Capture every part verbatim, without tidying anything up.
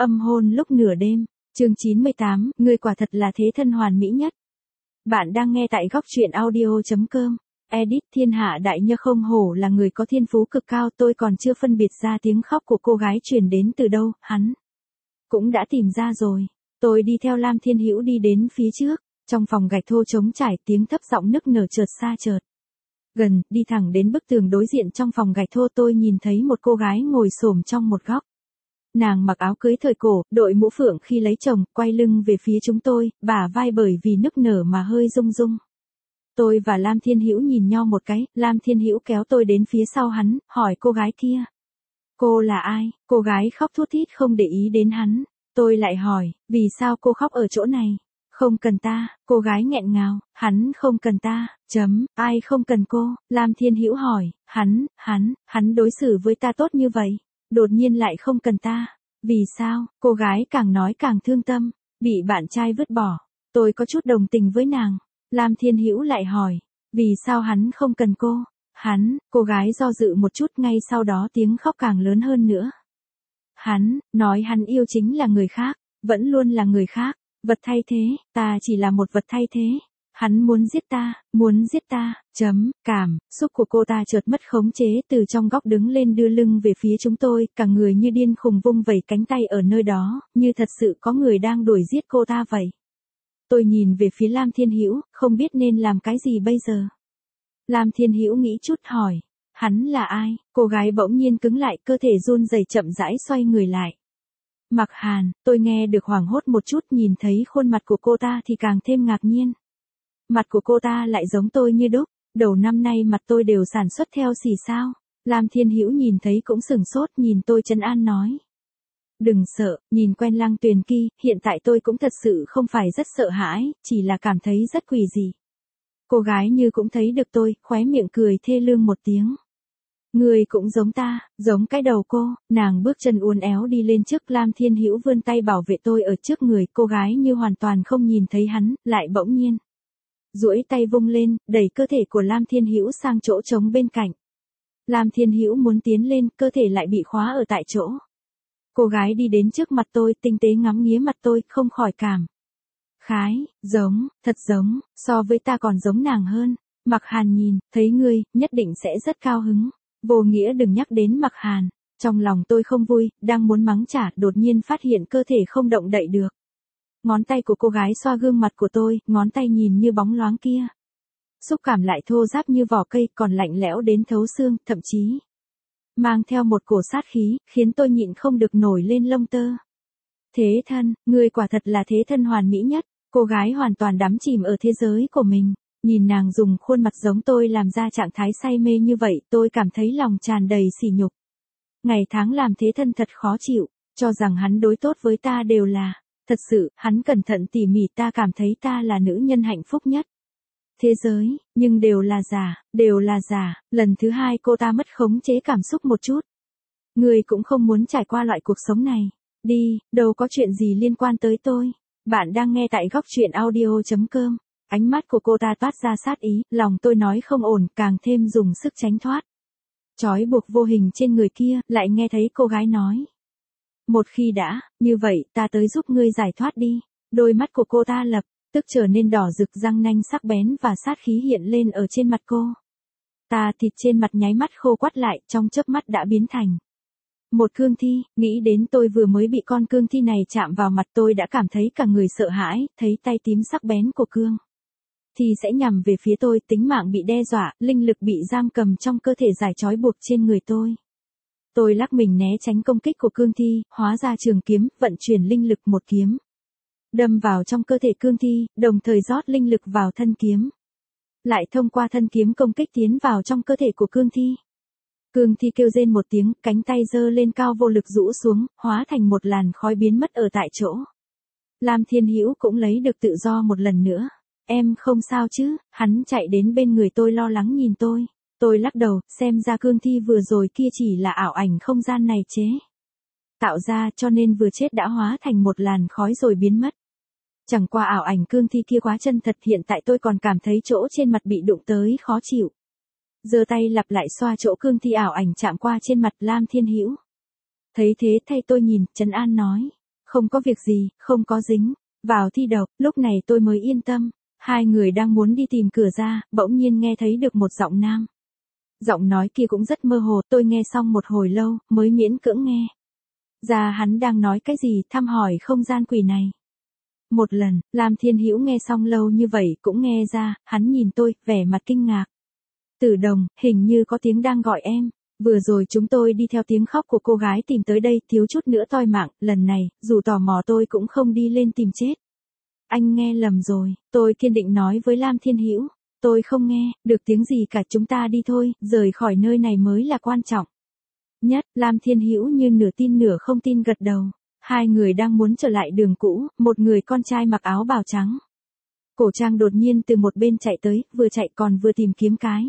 Âm hôn lúc nửa đêm, chương chín mươi tám, ngươi quả thật là thế thân hoàn mỹ nhất. Bạn đang nghe tại góc truyện audio.com. Edit thiên hạ đại nhơ không hổ là người có thiên phú cực cao, tôi còn chưa phân biệt ra tiếng khóc của cô gái truyền đến từ đâu, hắn cũng đã tìm ra rồi. Tôi đi theo Lam Thiên Hữu đi đến phía trước, trong phòng gạch thô trống trải tiếng thấp giọng nức nở chợt xa chợt gần, đi thẳng đến bức tường đối diện trong phòng gạch thô tôi nhìn thấy một cô gái ngồi xổm trong một góc. Nàng mặc áo cưới thời cổ, đội mũ phượng khi lấy chồng, quay lưng về phía chúng tôi, bả vai bởi vì nức nở mà hơi rung rung. Tôi và Lam Thiên Hữu nhìn nhau một cái, Lam Thiên Hữu kéo tôi đến phía sau hắn, hỏi cô gái kia. Cô là ai? Cô gái khóc thút thít không để ý đến hắn. Tôi lại hỏi, vì sao cô khóc ở chỗ này? Không cần ta, cô gái nghẹn ngào, hắn không cần ta, chấm, ai không cần cô? Lam Thiên Hữu hỏi, hắn, hắn, hắn đối xử với ta tốt như vậy, đột nhiên lại không cần ta. Vì sao? Cô gái càng nói càng thương tâm, bị bạn trai vứt bỏ. Tôi có chút đồng tình với nàng. Lam Thiên Hữu lại hỏi, vì sao hắn không cần cô? Hắn, cô gái do dự một chút, ngay sau đó tiếng khóc càng lớn hơn nữa. Hắn, nói hắn yêu chính là người khác, vẫn luôn là người khác, vật thay thế, ta chỉ là một vật thay thế. Hắn muốn giết ta, muốn giết ta, chấm, cảm, xúc của cô ta chợt mất khống chế, từ trong góc đứng lên đưa lưng về phía chúng tôi, cả người như điên khùng vung vẩy cánh tay ở nơi đó, như thật sự có người đang đuổi giết cô ta vậy. Tôi nhìn về phía Lam Thiên Hữu, không biết nên làm cái gì bây giờ. Lam Thiên Hữu nghĩ chút hỏi, hắn là ai? Cô gái bỗng nhiên cứng lại, cơ thể run rẩy chậm rãi xoay người lại. Mặc Hàn, tôi nghe được hoảng hốt một chút, nhìn thấy khuôn mặt của cô ta thì càng thêm ngạc nhiên. Mặt của cô ta lại giống tôi như đúc, đầu năm nay mặt tôi đều sản xuất theo xỉ sao. Lam Thiên Hữu nhìn thấy cũng sửng sốt, nhìn tôi trấn an nói. Đừng sợ, nhìn quen Lăng Tuyền Kỳ, hiện tại tôi cũng thật sự không phải rất sợ hãi, chỉ là cảm thấy rất quỷ dị. Cô gái như cũng thấy được tôi, khóe miệng cười thê lương một tiếng. Người cũng giống ta, giống cái đầu cô. Nàng bước chân uốn éo đi lên trước, Lam Thiên Hữu vươn tay bảo vệ tôi ở trước người, cô gái như hoàn toàn không nhìn thấy hắn, lại bỗng nhiên duỗi tay vung lên, đẩy cơ thể của Lam Thiên Hữu sang chỗ trống bên cạnh. Lam Thiên Hữu muốn tiến lên, cơ thể lại bị khóa ở tại chỗ. Cô gái đi đến trước mặt tôi, tinh tế ngắm nghía mặt tôi, không khỏi cảm khái, giống, thật giống, so với ta còn giống nàng hơn. Mặc Hàn nhìn, thấy ngươi, nhất định sẽ rất cao hứng. Vô nghĩa đừng nhắc đến Mặc Hàn. Trong lòng tôi không vui, đang muốn mắng trả, đột nhiên phát hiện cơ thể không động đậy được. Ngón tay của cô gái xoa gương mặt của tôi, ngón tay nhìn như bóng loáng kia. Xúc cảm lại thô ráp như vỏ cây, còn lạnh lẽo đến thấu xương, thậm chí mang theo một cổ sát khí, khiến tôi nhịn không được nổi lên lông tơ. Thế thân, ngươi quả thật là thế thân hoàn mỹ nhất. Cô gái hoàn toàn đắm chìm ở thế giới của mình. Nhìn nàng dùng khuôn mặt giống tôi làm ra trạng thái say mê như vậy, tôi cảm thấy lòng tràn đầy sỉ nhục. Ngày tháng làm thế thân thật khó chịu, cho rằng hắn đối tốt với ta đều là, thật sự, hắn cẩn thận tỉ mỉ, ta cảm thấy ta là nữ nhân hạnh phúc nhất thế giới, nhưng đều là giả, đều là giả. Lần thứ hai cô ta mất khống chế cảm xúc một chút. Người cũng không muốn trải qua loại cuộc sống này. Đi, đâu có chuyện gì liên quan tới tôi. Bạn đang nghe tại góc truyện audio.com. Ánh mắt của cô ta toát ra sát ý, lòng tôi nói không ổn, càng thêm dùng sức tránh thoát. Trói buộc vô hình trên người kia, lại nghe thấy cô gái nói. Một khi đã, như vậy, ta tới giúp ngươi giải thoát đi. Đôi mắt của cô ta lập tức trở nên đỏ rực, răng nanh sắc bén và sát khí hiện lên ở trên mặt cô. Ta thịt trên mặt nháy mắt khô quắt lại, trong chớp mắt đã biến thành một cương thi. Nghĩ đến tôi vừa mới bị con cương thi này chạm vào mặt, tôi đã cảm thấy cả người sợ hãi, thấy tay tím sắc bén của cương thì sẽ nhằm về phía tôi, tính mạng bị đe dọa, linh lực bị giam cầm trong cơ thể giải trói buộc trên người tôi. Tôi lắc mình né tránh công kích của cương thi, hóa ra trường kiếm, vận chuyển linh lực một kiếm đâm vào trong cơ thể cương thi, đồng thời rót linh lực vào thân kiếm. Lại thông qua thân kiếm công kích tiến vào trong cơ thể của cương thi. Cương thi kêu rên một tiếng, cánh tay giơ lên cao vô lực rũ xuống, hóa thành một làn khói biến mất ở tại chỗ. Lam Thiên Hữu cũng lấy được tự do một lần nữa. Em không sao chứ? Hắn chạy đến bên người tôi lo lắng nhìn tôi. Tôi lắc đầu, xem ra cương thi vừa rồi kia chỉ là ảo ảnh không gian này chế tạo ra, cho nên vừa chết đã hóa thành một làn khói rồi biến mất. Chẳng qua ảo ảnh cương thi kia quá chân thật, hiện tại tôi còn cảm thấy chỗ trên mặt bị đụng tới khó chịu. Giơ tay lặp lại xoa chỗ cương thi ảo ảnh chạm qua trên mặt. Lam Thiên Hữu thấy thế thay tôi nhìn, trấn an nói. Không có việc gì, không có dính. Vào thi độc, lúc này tôi mới yên tâm. Hai người đang muốn đi tìm cửa ra, bỗng nhiên nghe thấy được một giọng nam. Giọng nói kia cũng rất mơ hồ, tôi nghe xong một hồi lâu, mới miễn cưỡng nghe ra hắn đang nói cái gì, thăm hỏi không gian quỷ này. Một lần, Lam Thiên Hữu nghe xong lâu như vậy cũng nghe ra, hắn nhìn tôi, vẻ mặt kinh ngạc. Tử Đồng, hình như có tiếng đang gọi em. Vừa rồi chúng tôi đi theo tiếng khóc của cô gái tìm tới đây, thiếu chút nữa toi mạng, lần này, dù tò mò tôi cũng không đi lên tìm chết. Anh nghe lầm rồi, tôi kiên định nói với Lam Thiên Hữu. Tôi không nghe, được tiếng gì cả, chúng ta đi thôi, rời khỏi nơi này mới là quan trọng nhất. Lam Thiên Hữu như nửa tin nửa không tin gật đầu. Hai người đang muốn trở lại đường cũ, một người con trai mặc áo bào trắng. Cổ trang đột nhiên từ một bên chạy tới, vừa chạy còn vừa tìm kiếm cái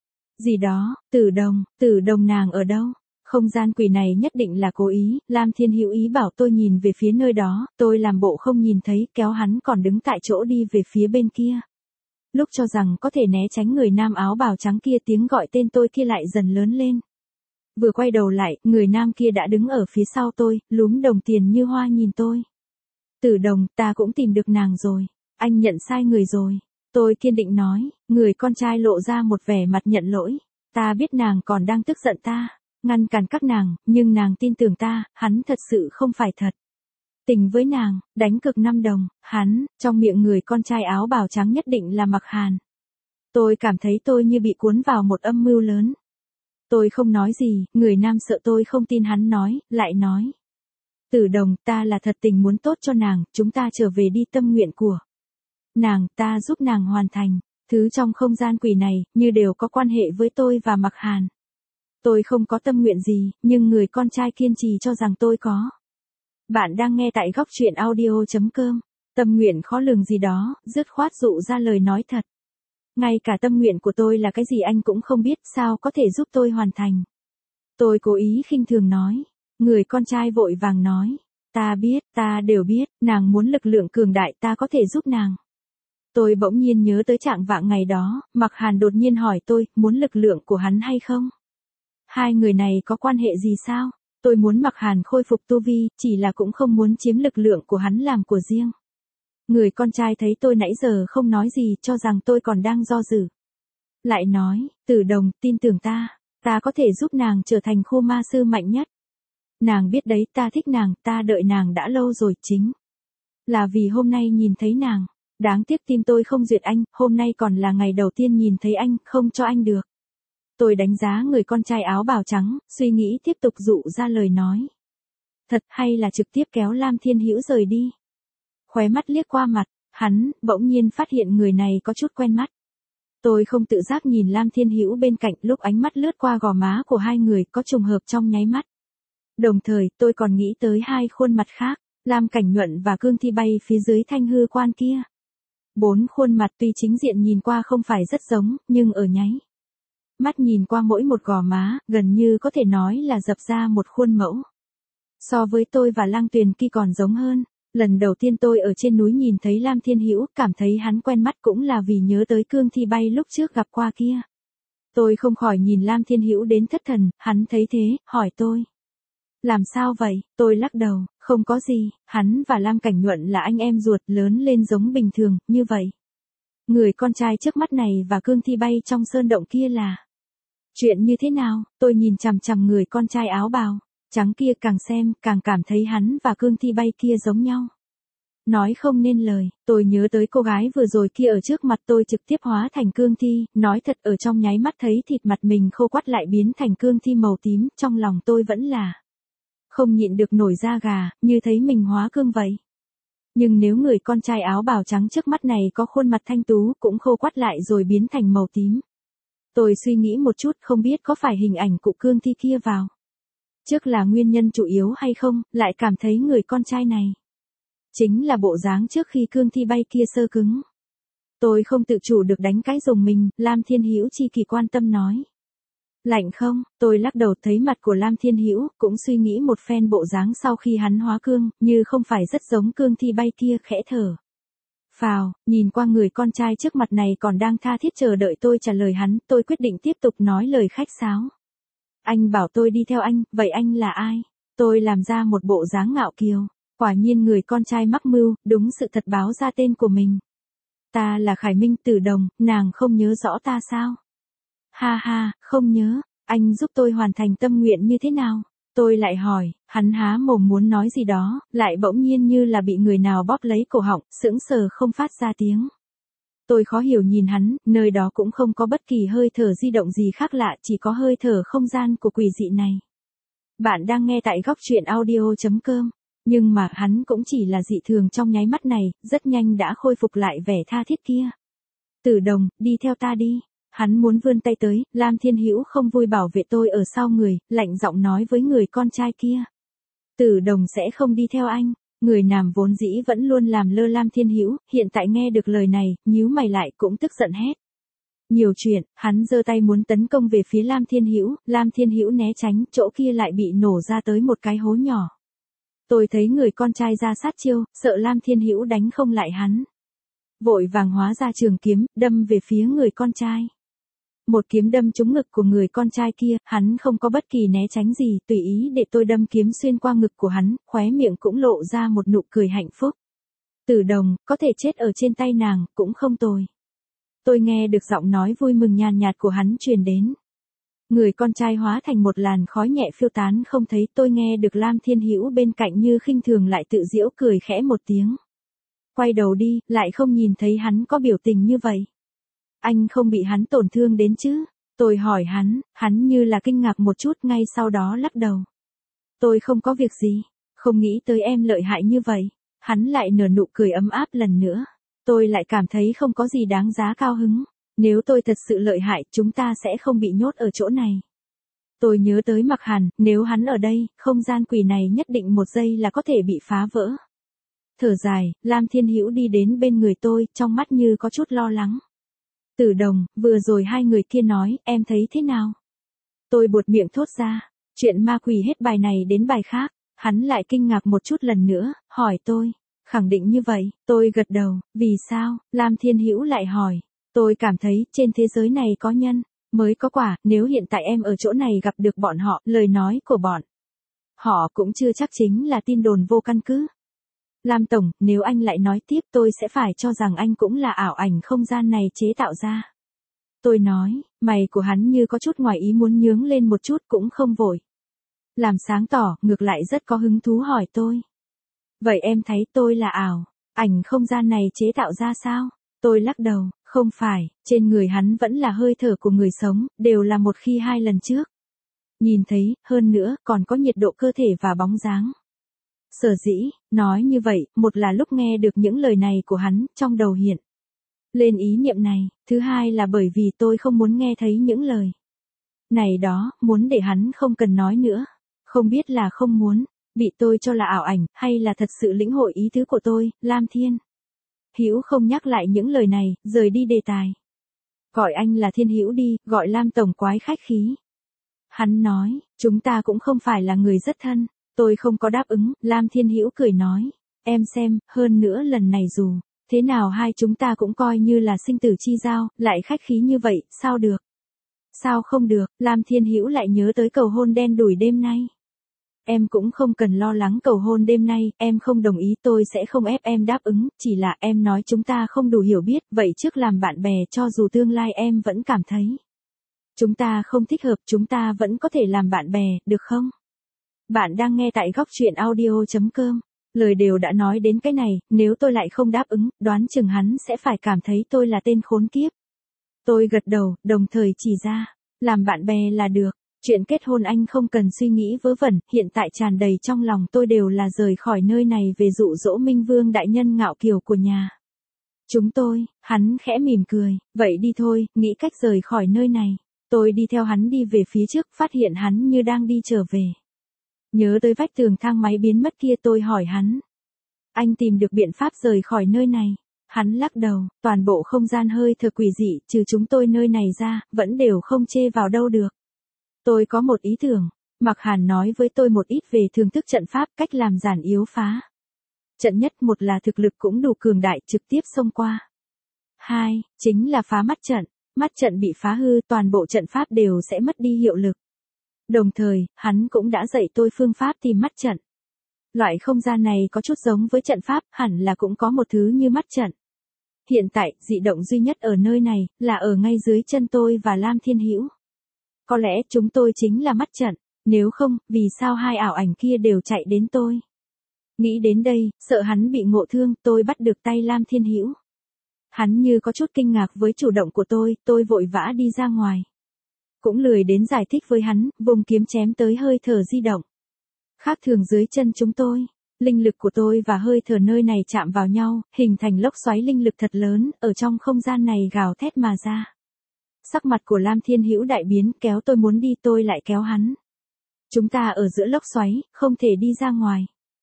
gì đó. Tử Đồng, Tử Đồng nàng ở đâu? Không gian quỷ này nhất định là cố ý. Lam Thiên Hữu ý bảo tôi nhìn về phía nơi đó, tôi làm bộ không nhìn thấy, kéo hắn còn đứng tại chỗ đi về phía bên kia. Lúc cho rằng có thể né tránh người nam áo bào trắng kia, tiếng gọi tên tôi kia lại dần lớn lên. Vừa quay đầu lại, người nam kia đã đứng ở phía sau tôi, lúm đồng tiền như hoa nhìn tôi. Tử Đồng, ta cũng tìm được nàng rồi. Anh nhận sai người rồi. Tôi kiên định nói, người con trai lộ ra một vẻ mặt nhận lỗi. Ta biết nàng còn đang tức giận ta, ngăn cản các nàng, nhưng nàng tin tưởng ta, hắn thật sự không phải thật tình với nàng, đánh cược năm đồng, hắn, trong miệng người con trai áo bào trắng nhất định là Mặc Hàn. Tôi cảm thấy tôi như bị cuốn vào một âm mưu lớn. Tôi không nói gì, người nam sợ tôi không tin hắn nói, lại nói. Tử Đồng, ta là thật tình muốn tốt cho nàng, chúng ta trở về đi, tâm nguyện của nàng, ta giúp nàng hoàn thành. Thứ trong không gian quỷ này, như đều có quan hệ với tôi và Mặc Hàn. Tôi không có tâm nguyện gì, nhưng người con trai kiên trì cho rằng tôi có. Bạn đang nghe tại góc truyện audio chấm com. Tâm nguyện khó lường gì đó, dứt khoát dụ ra lời nói thật. Ngay cả tâm nguyện của tôi là cái gì anh cũng không biết, sao có thể giúp tôi hoàn thành. Tôi cố ý khinh thường nói. Người con trai vội vàng nói. Ta biết, ta đều biết, nàng muốn lực lượng cường đại, ta có thể giúp nàng. Tôi bỗng nhiên nhớ tới trạng vạng ngày đó, Mặc Hàn đột nhiên hỏi tôi, muốn lực lượng của hắn hay không? Hai người này có quan hệ gì sao? Tôi muốn Mặc Hàn khôi phục tu vi, chỉ là cũng không muốn chiếm lực lượng của hắn làm của riêng. Người con trai thấy tôi nãy giờ không nói gì, cho rằng tôi còn đang do dự. Lại nói, Tử Đồng, tin tưởng ta, ta có thể giúp nàng trở thành khu ma sư mạnh nhất. Nàng biết đấy, ta thích nàng, ta đợi nàng đã lâu rồi, chính là vì hôm nay nhìn thấy nàng. Đáng tiếc tim tôi không duyệt anh, hôm nay còn là ngày đầu tiên nhìn thấy anh, không cho anh được. Tôi đánh giá người con trai áo bào trắng, suy nghĩ tiếp tục dụ ra lời nói. Thật hay là trực tiếp kéo Lam Thiên Hữu rời đi. Khóe mắt liếc qua mặt, hắn, bỗng nhiên phát hiện người này có chút quen mắt. Tôi không tự giác nhìn Lam Thiên Hữu bên cạnh, lúc ánh mắt lướt qua gò má của hai người có trùng hợp trong nháy mắt. Đồng thời, tôi còn nghĩ tới hai khuôn mặt khác, Lam Cảnh Nhuận và Cương Thi bay phía dưới thanh hư quan kia. Bốn khuôn mặt tuy chính diện nhìn qua không phải rất giống, nhưng ở nháy mắt nhìn qua mỗi một gò má, gần như có thể nói là dập ra một khuôn mẫu. So với tôi và Lăng Tuyền kia còn giống hơn. Lần đầu tiên tôi ở trên núi nhìn thấy Lam Thiên Hữu, cảm thấy hắn quen mắt cũng là vì nhớ tới Cương Thi bay lúc trước gặp qua kia. Tôi không khỏi nhìn Lam Thiên Hữu đến thất thần, hắn thấy thế, hỏi tôi. Làm sao vậy? Tôi lắc đầu, không có gì, hắn và Lam Cảnh Nhuận là anh em ruột, lớn lên giống bình thường, như vậy. Người con trai trước mắt này và Cương Thi bay trong sơn động kia là chuyện như thế nào? Tôi nhìn chằm chằm người con trai áo bào trắng kia, càng xem, càng cảm thấy hắn và Cương Thi bay kia giống nhau. Nói không nên lời, tôi nhớ tới cô gái vừa rồi kia ở trước mặt tôi trực tiếp hóa thành Cương Thi, nói thật ở trong nháy mắt thấy thịt mặt mình khô quắt lại biến thành Cương Thi màu tím, trong lòng tôi vẫn là không nhịn được nổi da gà, như thấy mình hóa cương vậy. Nhưng nếu người con trai áo bào trắng trước mắt này có khuôn mặt thanh tú, cũng khô quắt lại rồi biến thành màu tím. Tôi suy nghĩ một chút, không biết có phải hình ảnh cụ Cương Thi kia vào trước là nguyên nhân chủ yếu hay không, lại cảm thấy người con trai này chính là bộ dáng trước khi Cương Thi bay kia sơ cứng. Tôi không tự chủ được đánh cái rùng mình, Lam Thiên Hữu chi kỳ quan tâm nói. Lạnh không? Tôi lắc đầu, thấy mặt của Lam Thiên Hữu, cũng suy nghĩ một phen bộ dáng sau khi hắn hóa cương, như không phải rất giống Cương Thi bay kia, khẽ thở phào, nhìn qua người con trai trước mặt này còn đang tha thiết chờ đợi tôi trả lời hắn, tôi quyết định tiếp tục nói lời khách sáo. Anh bảo tôi đi theo anh, vậy anh là ai? Tôi làm ra một bộ dáng ngạo kiều. Quả nhiên người con trai mắc mưu, đúng sự thật báo ra tên của mình. Ta là Khải Minh Tử Đồng, nàng không nhớ rõ ta sao? Ha ha, không nhớ, anh giúp tôi hoàn thành tâm nguyện như thế nào? Tôi lại hỏi, hắn há mồm muốn nói gì đó, lại bỗng nhiên như là bị người nào bóp lấy cổ họng, sững sờ không phát ra tiếng. Tôi khó hiểu nhìn hắn, nơi đó cũng không có bất kỳ hơi thở di động gì khác lạ, chỉ có hơi thở không gian của quỷ dị này. Bạn đang nghe tại góc truyện audio chấm com. Nhưng mà hắn cũng chỉ là dị thường trong nháy mắt này, rất nhanh đã khôi phục lại vẻ tha thiết kia. Tử Đồng, đi theo ta đi. Hắn muốn vươn tay tới, Lam Thiên Hữu không vui bảo vệ tôi ở sau người, lạnh giọng nói với người con trai kia. Tử Đồng sẽ không đi theo anh. Người nam vốn dĩ vẫn luôn làm lơ Lam Thiên Hữu, hiện tại nghe được lời này, nhíu mày lại cũng tức giận hét. Nhiều chuyện, hắn giơ tay muốn tấn công về phía Lam Thiên Hữu, Lam Thiên Hữu né tránh, chỗ kia lại bị nổ ra tới một cái hố nhỏ. Tôi thấy người con trai ra sát chiêu, sợ Lam Thiên Hữu đánh không lại hắn. Vội vàng hóa ra trường kiếm, đâm về phía người con trai. Một kiếm đâm trúng ngực của người con trai kia, hắn không có bất kỳ né tránh gì, tùy ý để tôi đâm kiếm xuyên qua ngực của hắn, khóe miệng cũng lộ ra một nụ cười hạnh phúc. Tử Đồng, có thể chết ở trên tay nàng, cũng không tồi. Tôi nghe được giọng nói vui mừng nhàn nhạt của hắn truyền đến. Người con trai hóa thành một làn khói nhẹ phiêu tán không thấy, tôi nghe được Lam Thiên Hữu bên cạnh như khinh thường lại tự giễu cười khẽ một tiếng. Quay đầu đi, lại không nhìn thấy hắn có biểu tình như vậy. Anh không bị hắn tổn thương đến chứ? Tôi hỏi hắn, hắn như là kinh ngạc một chút ngay sau đó lắc đầu. Tôi không có việc gì, không nghĩ tới em lợi hại như vậy. Hắn lại nở nụ cười ấm áp lần nữa. Tôi lại cảm thấy không có gì đáng giá cao hứng. Nếu tôi thật sự lợi hại, chúng ta sẽ không bị nhốt ở chỗ này. Tôi nhớ tới Mặc Hàn, nếu hắn ở đây, không gian quỷ này nhất định một giây là có thể bị phá vỡ. Thở dài, Lam Thiên Hữu đi đến bên người tôi, trong mắt như có chút lo lắng. Tử Đồng, vừa rồi hai người kia nói, em thấy thế nào? Tôi buột miệng thốt ra, chuyện ma quỷ hết bài này đến bài khác. Hắn lại kinh ngạc một chút lần nữa, hỏi tôi. Khẳng định như vậy, tôi gật đầu, vì sao? Lam Thiên Hữu lại hỏi. Tôi cảm thấy, trên thế giới này có nhân, mới có quả, nếu hiện tại em ở chỗ này gặp được bọn họ, lời nói của bọn họ cũng chưa chắc chính là tin đồn vô căn cứ. Lam Tổng, nếu anh lại nói tiếp tôi sẽ phải cho rằng anh cũng là ảo ảnh không gian này chế tạo ra. Tôi nói, mày của hắn như có chút ngoài ý muốn nhướng lên một chút cũng không vội. Làm sáng tỏ, ngược lại rất có hứng thú hỏi tôi. Vậy em thấy tôi là ảo, ảnh không gian này chế tạo ra sao? Tôi lắc đầu, không phải, trên người hắn vẫn là hơi thở của người sống, đều là một khi hai lần trước. Nhìn thấy, hơn nữa, còn có nhiệt độ cơ thể và bóng dáng. Sở dĩ, nói như vậy, một là lúc nghe được những lời này của hắn, trong đầu hiện lên ý niệm này, thứ hai là bởi vì tôi không muốn nghe thấy những lời này đó, muốn để hắn không cần nói nữa. Không biết là không muốn, bị tôi cho là ảo ảnh, hay là thật sự lĩnh hội ý tứ của tôi, Lam Thiên Hữu không nhắc lại những lời này, rời đi đề tài. Gọi anh là Thiên Hữu đi, gọi Lam Tổng quái khách khí. Hắn nói, chúng ta cũng không phải là người rất thân. Tôi không có đáp ứng, Lam Thiên Hữu cười nói. Em xem, hơn nữa lần này dù thế nào hai chúng ta cũng coi như là sinh tử chi giao, lại khách khí như vậy, sao được? Sao không được, Lam Thiên Hữu lại nhớ tới cầu hôn đen đủi đêm nay. Em cũng không cần lo lắng cầu hôn đêm nay, em không đồng ý tôi sẽ không ép em đáp ứng, chỉ là em nói chúng ta không đủ hiểu biết, vậy trước làm bạn bè cho dù tương lai em vẫn cảm thấy chúng ta không thích hợp, chúng ta vẫn có thể làm bạn bè, được không? Bạn đang nghe tại góc truyện audio chấm com. Lời đều đã nói đến cái này, nếu tôi lại không đáp ứng, đoán chừng hắn sẽ phải cảm thấy tôi là tên khốn kiếp. Tôi gật đầu, đồng thời chỉ ra, làm bạn bè là được. Chuyện kết hôn anh không cần suy nghĩ vớ vẩn, hiện tại tràn đầy trong lòng tôi đều là rời khỏi nơi này về dụ dỗ Minh Vương đại nhân ngạo kiều của nhà chúng tôi. Hắn khẽ mỉm cười, vậy đi thôi, nghĩ cách rời khỏi nơi này. Tôi đi theo hắn đi về phía trước, phát hiện hắn như đang đi trở về. Nhớ tới vách tường thang máy biến mất kia, tôi hỏi hắn. Anh tìm được biện pháp rời khỏi nơi này? Hắn lắc đầu, toàn bộ không gian hơi thở quỷ dị, trừ chúng tôi nơi này ra, vẫn đều không chê vào đâu được. Tôi có một ý tưởng. Mặc Hàn nói với tôi một ít về thưởng thức trận pháp, cách làm giản yếu phá trận nhất, một là thực lực cũng đủ cường đại trực tiếp xông qua. Hai, chính là phá mắt trận. Mắt trận bị phá hư, toàn bộ trận pháp đều sẽ mất đi hiệu lực. Đồng thời, hắn cũng đã dạy tôi phương pháp tìm mắt trận. Loại không gian này có chút giống với trận pháp, hẳn là cũng có một thứ như mắt trận. Hiện tại, dị động duy nhất ở nơi này, là ở ngay dưới chân tôi và Lam Thiên Hữu. Có lẽ chúng tôi chính là mắt trận, nếu không, vì sao hai ảo ảnh kia đều chạy đến tôi? Nghĩ đến đây, sợ hắn bị ngộ thương, tôi bắt được tay Lam Thiên Hữu. Hắn như có chút kinh ngạc với chủ động của tôi, tôi vội vã đi ra ngoài. Cũng lười đến giải thích với hắn, vùng kiếm chém tới hơi thở di động. Khác thường dưới chân chúng tôi, linh lực của tôi và hơi thở nơi này chạm vào nhau, hình thành lốc xoáy linh lực thật lớn, ở trong không gian này gào thét mà ra. Sắc mặt của Lam Thiên Hữu đại biến, kéo tôi muốn đi tôi lại kéo hắn. Chúng ta ở giữa lốc xoáy, không thể đi ra ngoài.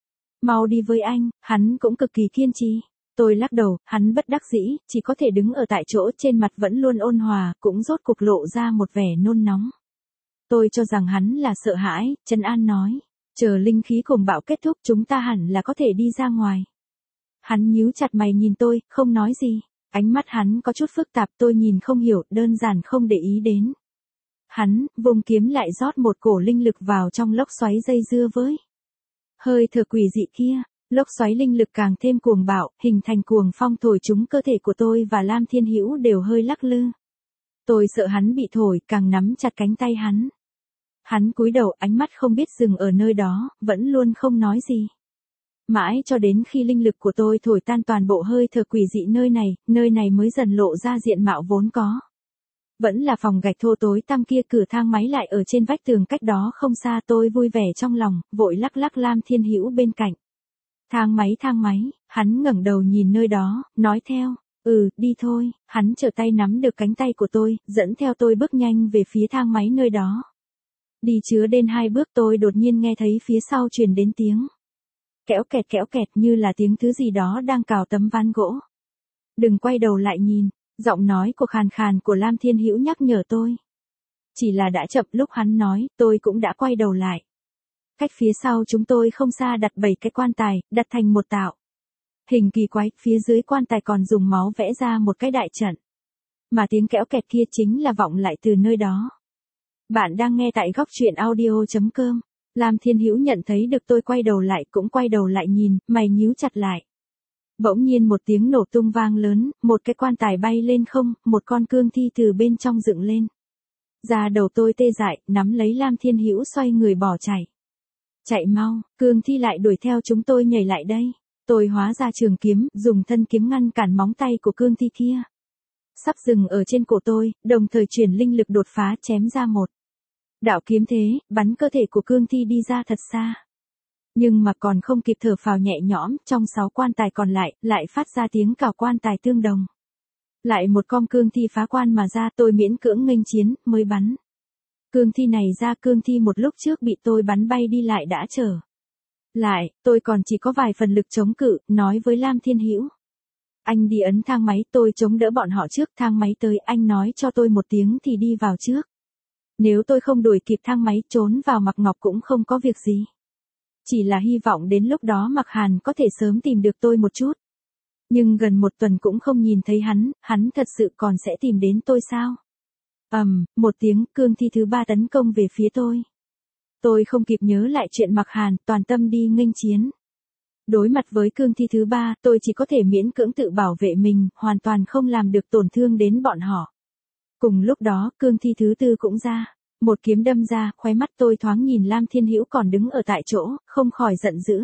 Mau đi với anh, hắn cũng cực kỳ kiên trì. Tôi lắc đầu, hắn bất đắc dĩ, chỉ có thể đứng ở tại chỗ, trên mặt vẫn luôn ôn hòa, cũng rốt cục lộ ra một vẻ nôn nóng. Tôi cho rằng hắn là sợ hãi, trấn an nói, chờ linh khí cùng bạo kết thúc chúng ta hẳn là có thể đi ra ngoài. Hắn nhíu chặt mày nhìn tôi, không nói gì, ánh mắt hắn có chút phức tạp tôi nhìn không hiểu, đơn giản không để ý đến. Hắn, vùng kiếm lại rót một cổ linh lực vào trong lốc xoáy dây dưa với hơi thở quỷ dị kia. Lốc xoáy linh lực càng thêm cuồng bạo, hình thành cuồng phong thổi trúng cơ thể của tôi và Lam Thiên Hữu đều hơi lắc lư. Tôi sợ hắn bị thổi, càng nắm chặt cánh tay hắn. Hắn cúi đầu, ánh mắt không biết dừng ở nơi đó, vẫn luôn không nói gì. Mãi cho đến khi linh lực của tôi thổi tan toàn bộ hơi thở quỷ dị nơi này, nơi này mới dần lộ ra diện mạo vốn có. Vẫn là phòng gạch thô tối tăm kia, cửa thang máy lại ở trên vách tường cách đó không xa, tôi vui vẻ trong lòng, vội lắc lắc Lam Thiên Hữu bên cạnh. Thang máy thang máy, hắn ngẩng đầu nhìn nơi đó, nói theo, ừ, đi thôi, hắn trở tay nắm được cánh tay của tôi, dẫn theo tôi bước nhanh về phía thang máy nơi đó. Đi chứa đến hai bước tôi đột nhiên nghe thấy phía sau truyền đến tiếng. Kẽo kẹt kẽo kẹt như là tiếng thứ gì đó đang cào tấm ván gỗ. Đừng quay đầu lại nhìn, giọng nói của khàn khàn của Lam Thiên Hữu nhắc nhở tôi. Chỉ là đã chậm lúc hắn nói, tôi cũng đã quay đầu lại. Cách phía sau chúng tôi không xa đặt bảy cái quan tài, đặt thành một tạo. Hình kỳ quái, phía dưới quan tài còn dùng máu vẽ ra một cái đại trận. Mà tiếng kẽo kẹt kia chính là vọng lại từ nơi đó. Bạn đang nghe tại góc truyện audio chấm com. Lam Thiên Hữu nhận thấy được tôi quay đầu lại cũng quay đầu lại nhìn, mày nhíu chặt lại. Bỗng nhiên một tiếng nổ tung vang lớn, một cái quan tài bay lên không, một con cương thi từ bên trong dựng lên. Da đầu tôi tê dại, nắm lấy Lam Thiên Hữu xoay người bỏ chạy. Chạy mau, cương thi lại đuổi theo chúng tôi nhảy lại đây. Tôi hóa ra trường kiếm, dùng thân kiếm ngăn cản móng tay của cương thi kia. Sắp dừng ở trên cổ tôi, đồng thời chuyển linh lực đột phá chém ra một đạo kiếm thế, bắn cơ thể của cương thi đi ra thật xa. Nhưng mà còn không kịp thở phào nhẹ nhõm, trong sáu quan tài còn lại, lại phát ra tiếng cào quan tài tương đồng. Lại một con cương thi phá quan mà ra, tôi miễn cưỡng nghênh chiến, mới bắn. Cương thi này ra, cương thi một lúc trước bị tôi bắn bay đi lại đã trở lại, tôi còn chỉ có vài phần lực chống cự, nói với Lam Thiên Hữu. Anh đi ấn thang máy, tôi chống đỡ bọn họ trước, thang máy tới, anh nói cho tôi một tiếng thì đi vào trước. Nếu tôi không đuổi kịp thang máy, trốn vào Mạc Ngọc cũng không có việc gì. Chỉ là hy vọng đến lúc đó Mạc Hàn có thể sớm tìm được tôi một chút. Nhưng gần một tuần cũng không nhìn thấy hắn, hắn thật sự còn sẽ tìm đến tôi sao? Ầm, um, một tiếng, cương thi thứ ba tấn công về phía tôi. Tôi không kịp nhớ lại chuyện Mạc Hàn, toàn tâm đi nghênh chiến. Đối mặt với cương thi thứ ba, tôi chỉ có thể miễn cưỡng tự bảo vệ mình, hoàn toàn không làm được tổn thương đến bọn họ. Cùng lúc đó, cương thi thứ tư cũng ra. Một kiếm đâm ra, khóe mắt tôi thoáng nhìn Lam Thiên Hữu còn đứng ở tại chỗ, không khỏi giận dữ.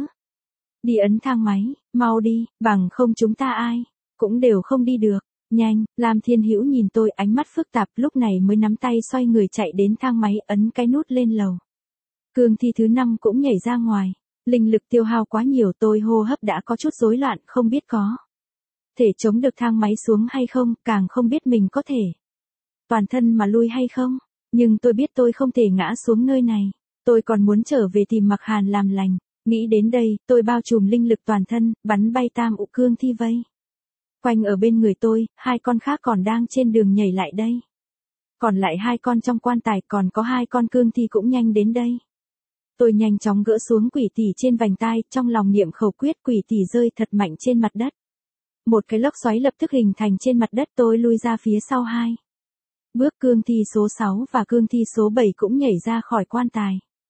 Đi ấn thang máy, mau đi, bằng không chúng ta ai cũng đều không đi được. Nhanh, Lam Thiên Hữu nhìn tôi, ánh mắt phức tạp, lúc này mới nắm tay xoay người chạy đến thang máy, ấn cái nút lên lầu. Cương thi thứ năm cũng nhảy ra ngoài. Linh lực tiêu hao quá nhiều, tôi hô hấp đã có chút rối loạn, không biết có thể chống được thang máy xuống hay không, càng không biết mình có thể toàn thân mà lui hay không. Nhưng tôi biết tôi không thể ngã xuống nơi này. Tôi còn muốn trở về tìm Mạc Hàn làm lành. Nghĩ đến đây, tôi bao trùm linh lực toàn thân, bắn bay tam ụ cương thi vây quanh ở bên người tôi, hai con khác còn đang trên đường nhảy lại đây. Còn lại hai con trong quan tài, còn có hai con cương thi cũng nhanh đến đây. Tôi nhanh chóng gỡ xuống quỷ tỷ trên vành tai, trong lòng niệm khẩu quyết, quỷ tỷ rơi thật mạnh trên mặt đất. Một cái lốc xoáy lập tức hình thành trên mặt đất, tôi lui ra phía sau hai bước, cương thi số sáu và cương thi số bảy cũng nhảy ra khỏi quan tài.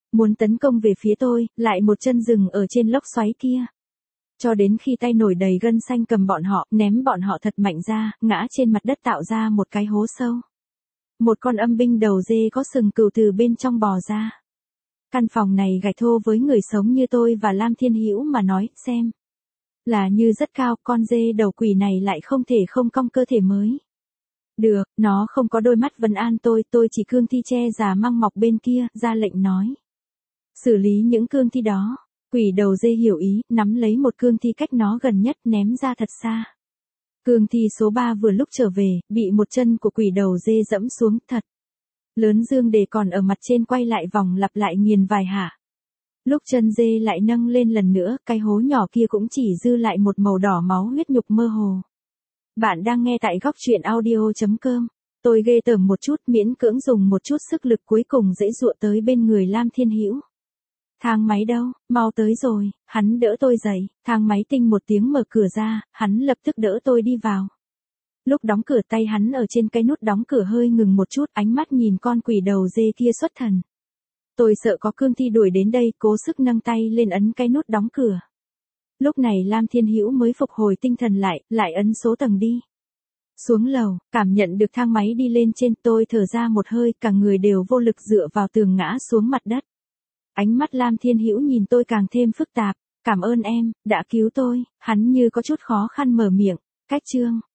Muốn tấn công về phía tôi, lại một chân dừng ở trên lốc xoáy kia. Cho đến khi tay nổi đầy gân xanh cầm bọn họ, ném bọn họ thật mạnh ra, ngã trên mặt đất tạo ra một cái hố sâu. Một con âm binh đầu dê có sừng cừu từ bên trong bò ra. Căn phòng này gạch thô với người sống như tôi và Lam Thiên Hữu mà nói, xem. Là như rất cao, con dê đầu quỷ này lại không thể không cong cơ thể mới. Được, nó không có đôi mắt vấn an tôi, tôi chỉ cương thi che già măng mọc bên kia, ra lệnh nói. Xử lý những cương thi đó. Quỷ đầu dê hiểu ý, nắm lấy một cương thi cách nó gần nhất ném ra thật xa. Cương thi số ba vừa lúc trở về, bị một chân của quỷ đầu dê dẫm xuống, thật. Lớn dương đề còn ở mặt trên quay lại vòng lặp lại nghiền vài hạ. Lúc chân dê lại nâng lên lần nữa, cái hố nhỏ kia cũng chỉ dư lại một màu đỏ máu huyết nhục mơ hồ. Bạn đang nghe tại góc truyện audio chấm com. Tôi ghê tởm một chút, miễn cưỡng dùng một chút sức lực cuối cùng dễ dụa tới bên người Lam Thiên Hữu. Thang máy đâu, mau tới rồi, hắn đỡ tôi dậy, thang máy tinh một tiếng mở cửa ra, hắn lập tức đỡ tôi đi vào. Lúc đóng cửa tay hắn ở trên cái nút đóng cửa hơi ngừng một chút, ánh mắt nhìn con quỷ đầu dê kia xuất thần. Tôi sợ có cương thi đuổi đến đây, cố sức nâng tay lên ấn cái nút đóng cửa. Lúc này Lam Thiên Hữu mới phục hồi tinh thần lại, lại ấn số tầng đi. Xuống lầu, cảm nhận được thang máy đi lên trên, tôi thở ra một hơi, cả người đều vô lực dựa vào tường ngã xuống mặt đất. Ánh mắt Lam Thiên Hữu nhìn tôi càng thêm phức tạp, cảm ơn em, đã cứu tôi, hắn như có chút khó khăn mở miệng, cách chương,